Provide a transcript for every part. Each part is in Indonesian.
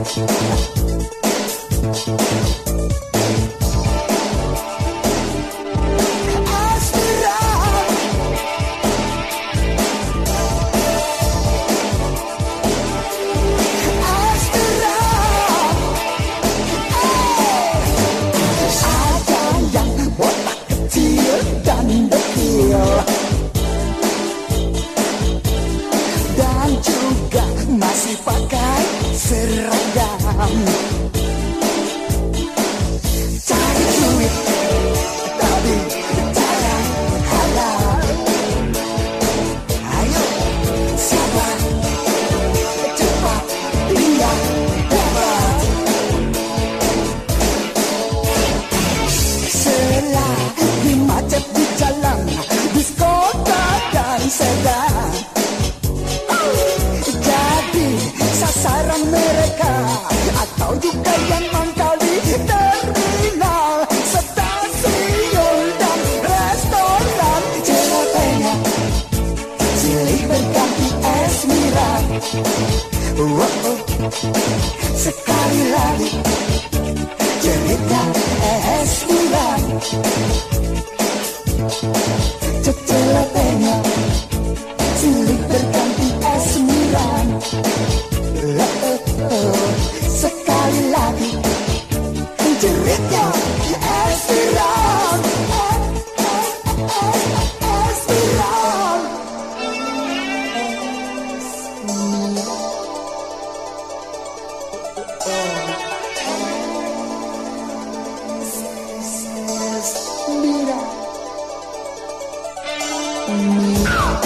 dan juga masih pakai seragam. Cari duit tapi jangan halal. Ayo sabar, cepat dia dapat. Selagi macet di jalan, bis kota dan sedan, jadi sasaran mereka, atau juga yang mangkal di terminal, stasiun dan restoran. Ceritanya silih berganti es miras. Sekali lagi cerita es miras. Ceritanya silih berganti es miras. Sekali lagi cerita es miras. Es miras. Es miras.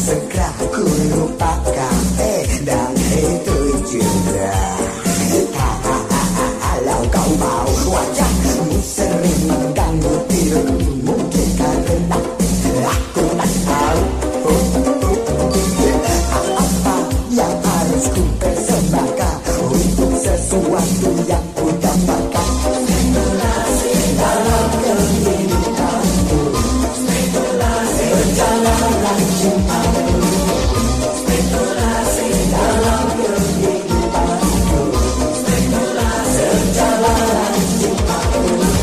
segera ku lupakan dan itu juga. Kalau kau mau, wajahmu sering mengganggu tidurku, mungkin karena aku tak tahu apa yang harus ku persembahkan untuk sesuatu yang ku dambakan. Spekulasi dalam kehidupanku, perjalanan cintaku, spekulasi dalam kehidupanku, perjalanan cintaku.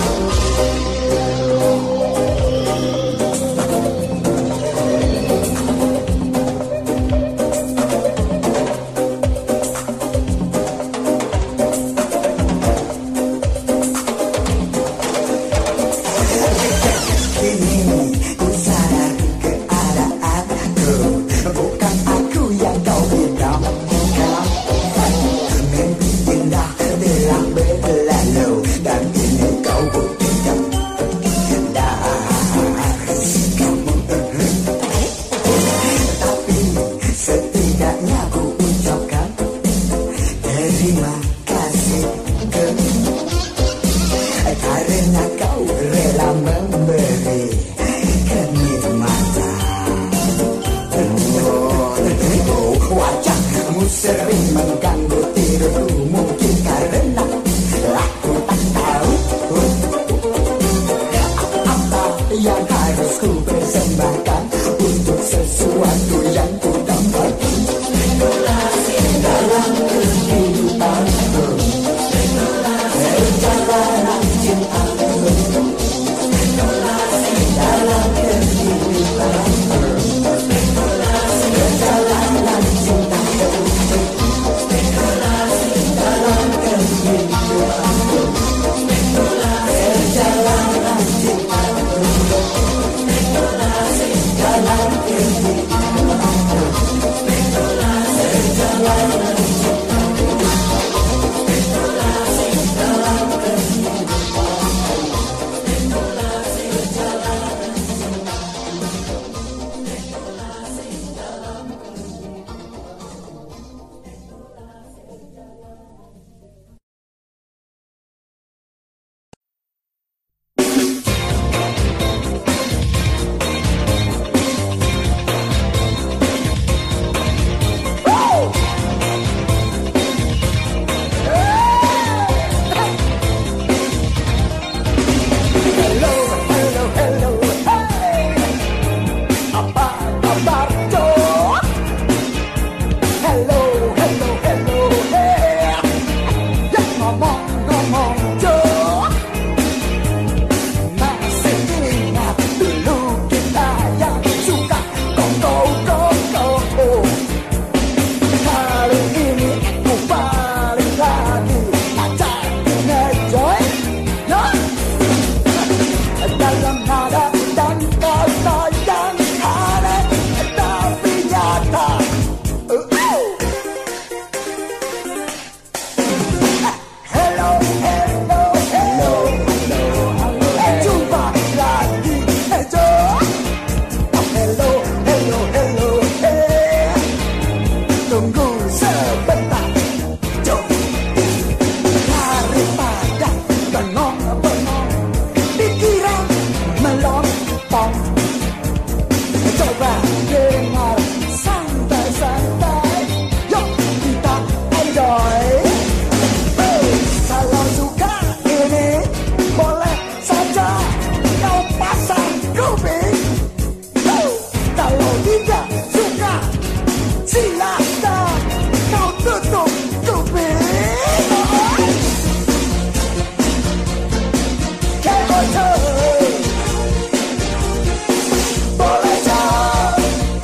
Kini ku sadar keadaanku, bukan aku yang kau idamkan. Mimpi indah telah berlalu dan ini kau buktikan dari sikapmu. Tapi setidaknya ku ucapkan terima kasih karena kau rela memberi kenikmatan. Wajahmu sering mengganggu tidurku, mungkin karena aku tak tahu apa yang harus ku persembahkan untuk sesuatu yang ku dambakan. Spekulasi dalam kehidupanku, perjalanan cintaku, spekulasi dalam kehidupanku, spekulasi perjalanan cintaku, spekulasi dalam kehidupanku, spekulasi perjalanan cintaku, spekulasi dalam kehidupanku, spekulasi perjalanan cintaku, spekulasi dalam kehidupanku, spekulasi perjalanan Hello, hello, hello, hey. Apa kabar, Cok? Hello, hello, hello, hey. Yang ngomong-ngomong, Cok, masih ingat dulu kita yang suka kongko-kongko. Kali ini aku balik lagi ajakin ngejoy, yo. Dalam nada dan kata yang aneh tapi nyata. Hello, hello, hello, hello. Jumpa lagi, Jo. Hello, hello, hello, hey. Tunggu sebentar, Jo. Daripada bengong-bengong, pikiran melompong, coba dengar santai-santai, yuk kita enjoy. Kalau suka ini boleh saja kau pasang kuping. Kalau tidak suka silakan kau tutup kuping. Boleh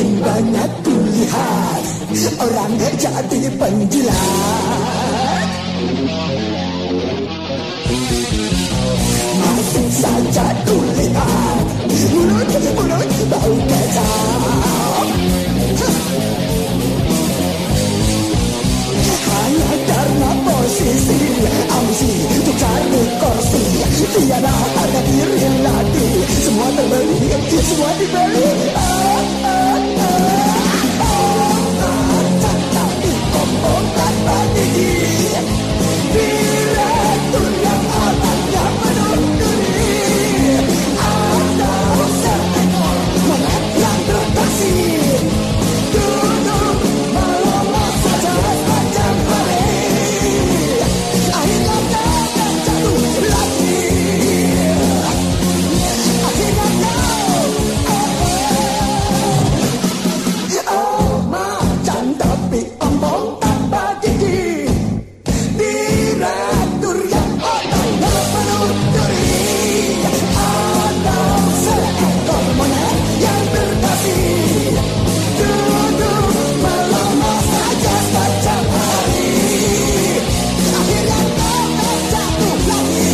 makin banyak pilihan, orang jadi penjilat. Masih saja kulihat mulut bau kecap, hanya karena posisi ambisi untuk cari kursi. Tiada harga diri lagi, semua terbeli, semua dibeli. Tapi kompong tanpa gigi, direktur yang otaknya penuh duri, atau seekor monyet yang terkasih duduk melompat saja sepanjang hari. Akhirnya kau jatuh lagi. Akhirnya kau macan tapi ompong tanpa gigi, direktur yang otaknya penuh duri, atau seekor monyet yang terkasih duduk melompat saja sepanjang hari. Akhirnya kau jatuh lagi.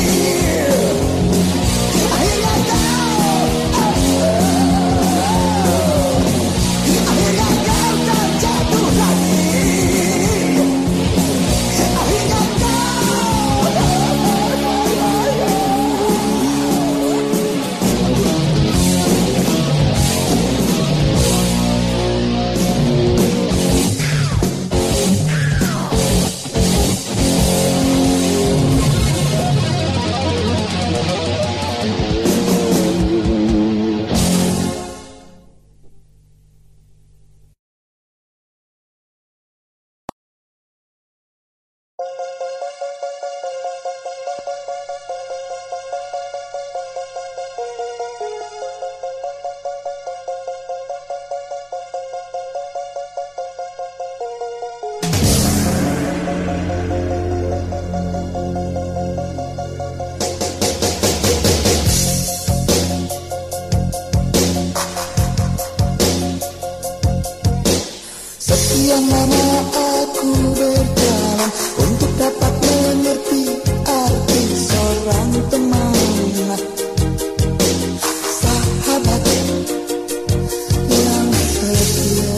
Akhirnya kau jatuh lagi. Akhirnya sekian lama aku berjalan untuk dapat mengerti arti seorang teman, sahabat yang setia.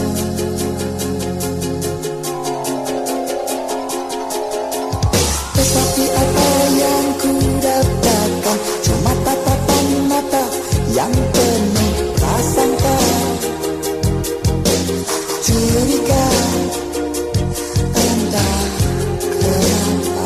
Tetapi apa yang ku dapatkan cuma tatapan mata yang penuh prasangka, curiga, entah kenapa.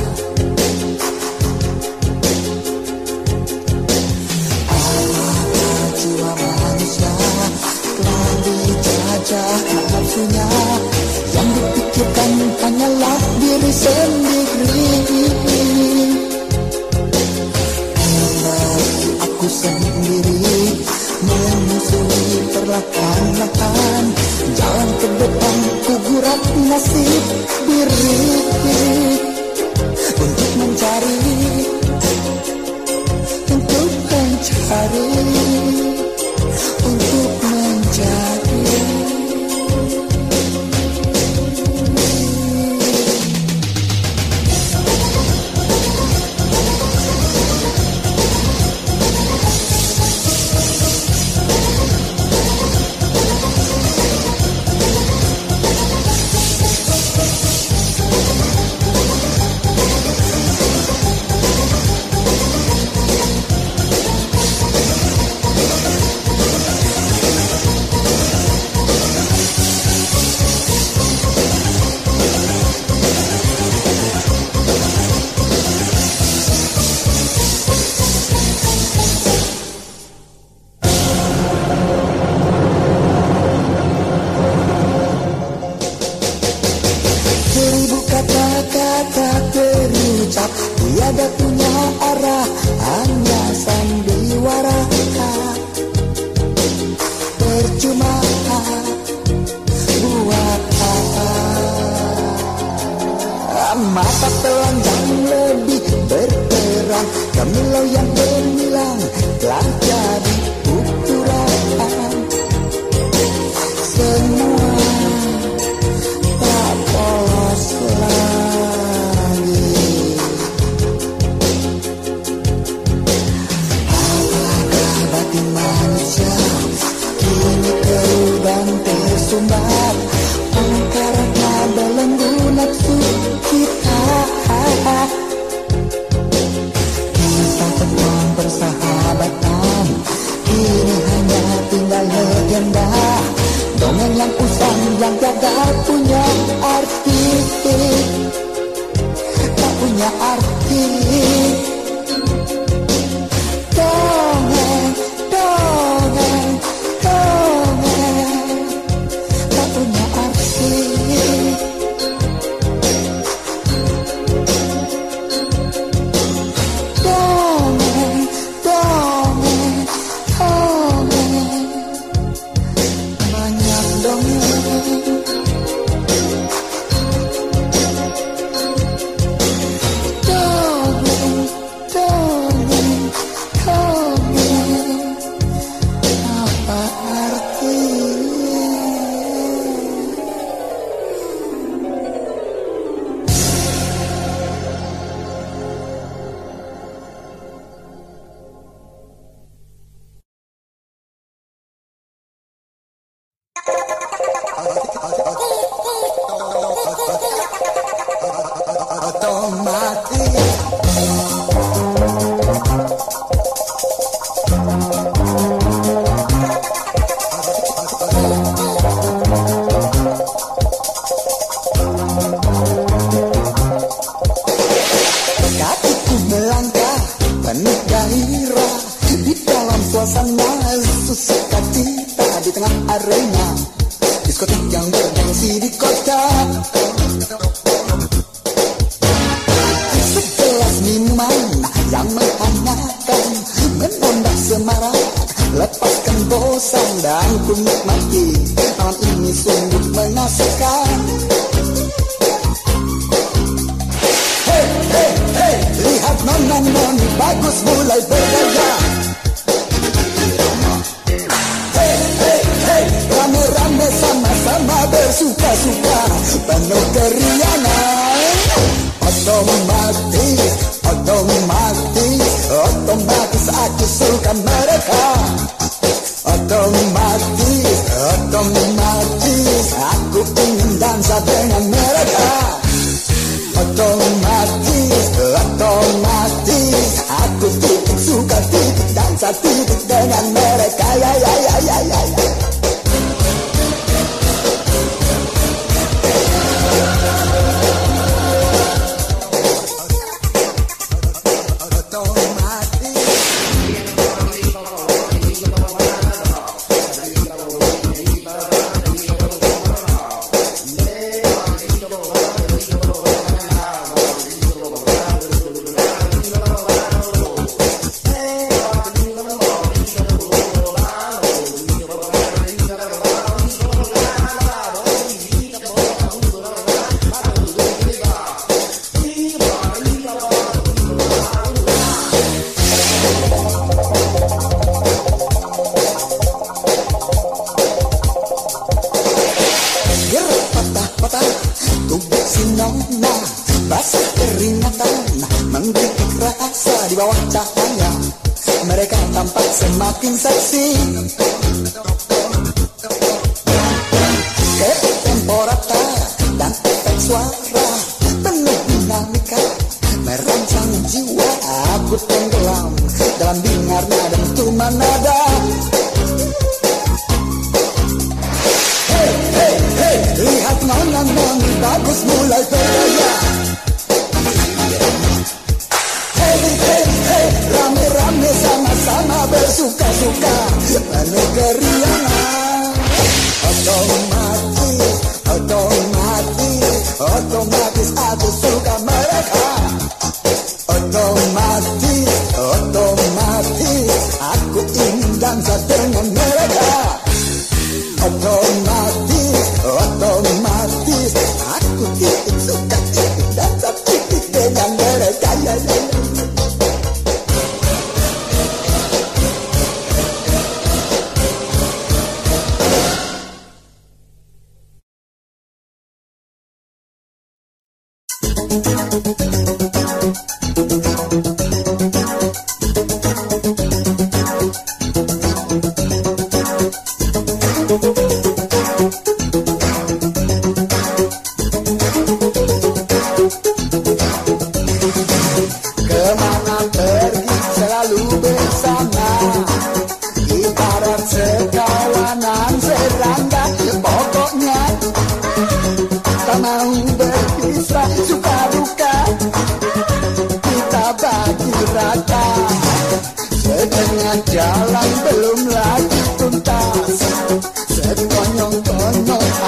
Apakah jiwa manusia telah dijajah nafsunya, yang dipikirkan hanyalah diri sendiri. Kembali aku sendiri menyusuri perlahan-lahan jalan ke depan, ku gurat nasib diri untuk mencari, untuk mencari, untuk mencari. tiada punya arah, hanya sandiwara. Percuma buat apa? Mata telanjang lebih berterang, kemilau yang gemilang telah jadi ukuran. berada tak punya arti, tak punya arti. Dongeng, dongeng, dongeng, tak punya arti. Dongeng, dongeng, dongeng, banyak dongeng. Dongeng, dongeng, dongeng, apa artinya? Otomatis. Kakiku melangkah penuh gairah di dalam suasana sukacita di tengah arena diskotik yang bergengsi di kota. Segelas minuman yang menghangatkan menambah semarak, lepaskan bosan dan ku nikmati malam ini sungguh mengasihkan. Hey, hey, hey, lihat nona-noni bagus mulai bergaya. Hey, hey, hey, rame-rame sama-sama bersuka-suka penuh keriangan. Otomatis, otomatis, otomatis aku suka mereka. Otomatis, otomatis, aku ingin dansa dengan mereka. Otomatis, otomatis, aku titik suka titik dansa titik dengan mereka. Ya ya ya ya ya ya. Basah keringatan menggigit rasa di bawah cahaya. Mereka tampak semakin seksi. Tempo rata dan efek suara penuh dinamika merangsang jiwa. Aku tenggelam dalam bingarnya dan tuman nada. Hey, hey, hey, lihat nona-noni bagus mulai bergaya. Hey, hey, hey, rame-rame sama-sama bersuka-suka penuh keriangan. Otomatis, otomatis, otomatis aku suka mereka. Otomatis, otomatis, aku ingin dansa dengan mereka. Otomatis, otomatis, aku titik suka titik dansa titik dengan mereka. Ya, ya, ya. Kemana pergi selalu bersama, ibarat sekawanan serangga. Pokoknya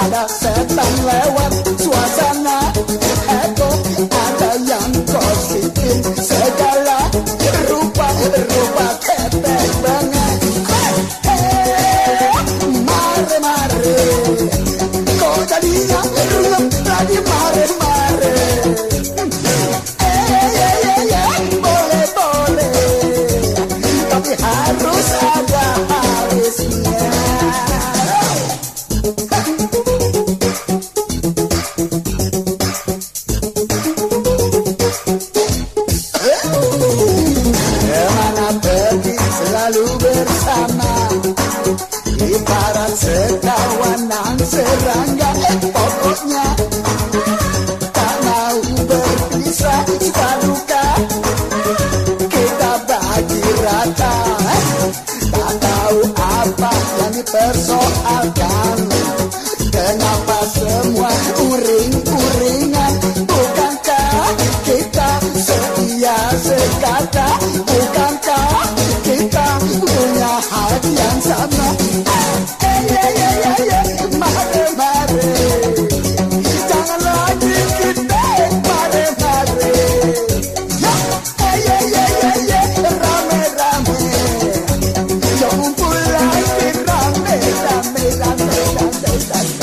ada setan lewat suasana. Ego ada yang gosipin segala rupa ketek banget. Mare mare, kok jadinya lagi mare mare. Boleh boleh, tapi harus ada habisnya. Kemana pergi selalu bersama, ibarat sekawanan serangga. Pokoknya tak mau berpisah, suka duka kita bagi rata. Tak tahu apa yang dipersoalkan, kenapa semua uring-uringan. Bukankah kita setia sekata, bukankah kita punya hati yang sama. Mare mare, jangan lagi kita mare mare. Rame rame, yo ngumpul lagi rame rame rame rame rame.